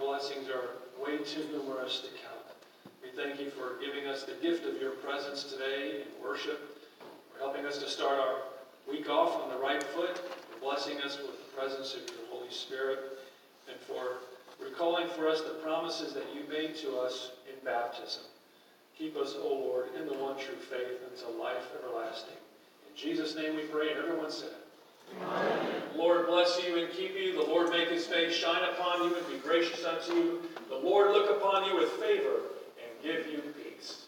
blessings are way too numerous to count. We thank you for giving us the gift of your presence today in worship, for helping us to start our week off on the right foot, for blessing us with the presence of your Holy Spirit, and for recalling for us the promises that you made to us in baptism. Keep us, O Lord, in the one true faith until life everlasting. In Jesus' name we pray, and everyone said, Amen. The Lord bless you and keep you. The Lord make his face shine upon you and be gracious unto you. The Lord look upon you with favor and give you peace.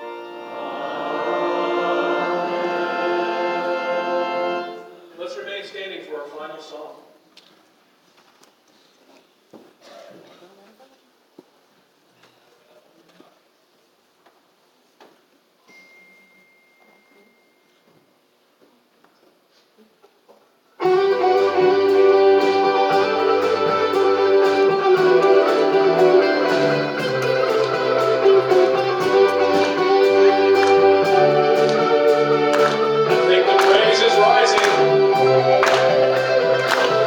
Amen. Let's remain standing for our final song. I think the praise is rising.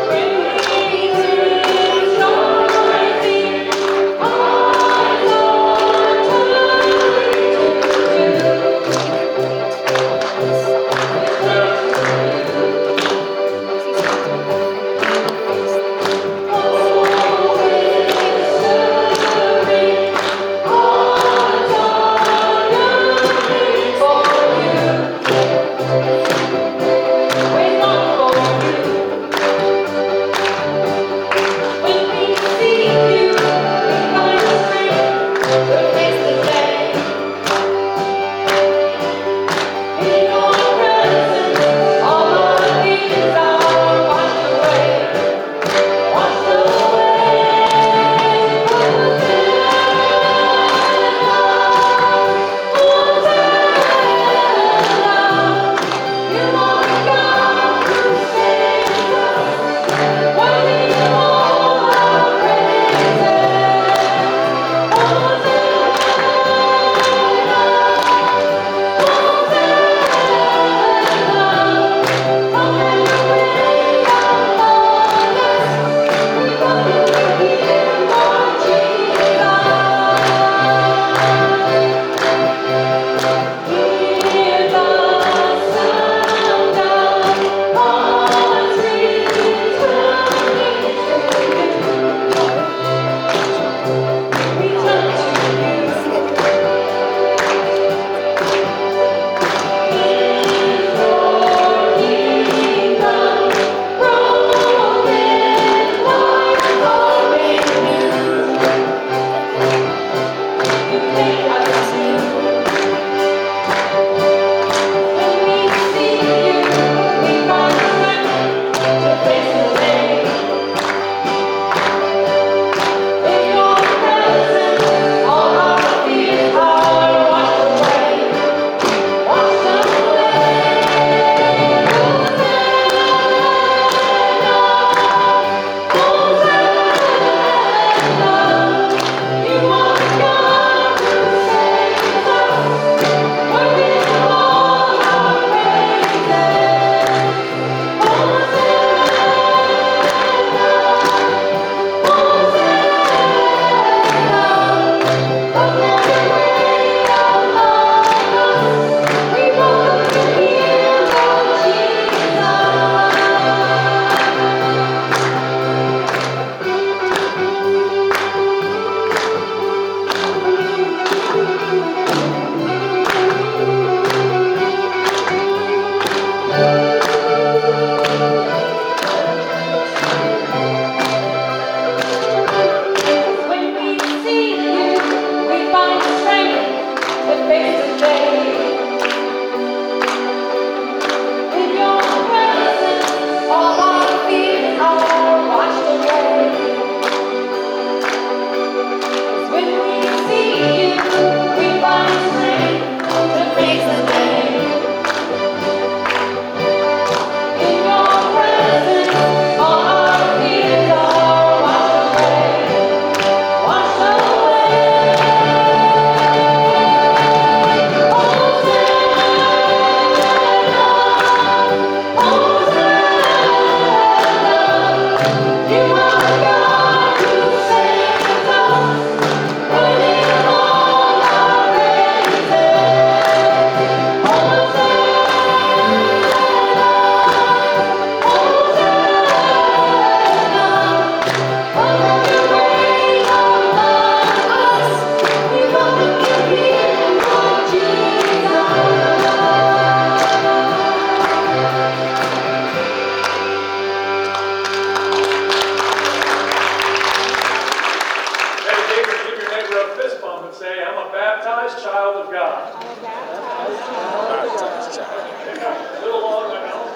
baptized child of God. I'm a baptized child. A little long, I know.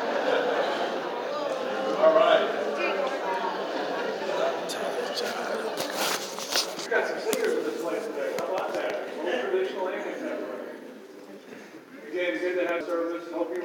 All right. We got some singers in this place today. How about that? Traditional and contemporary. Again, good to have service. Hope you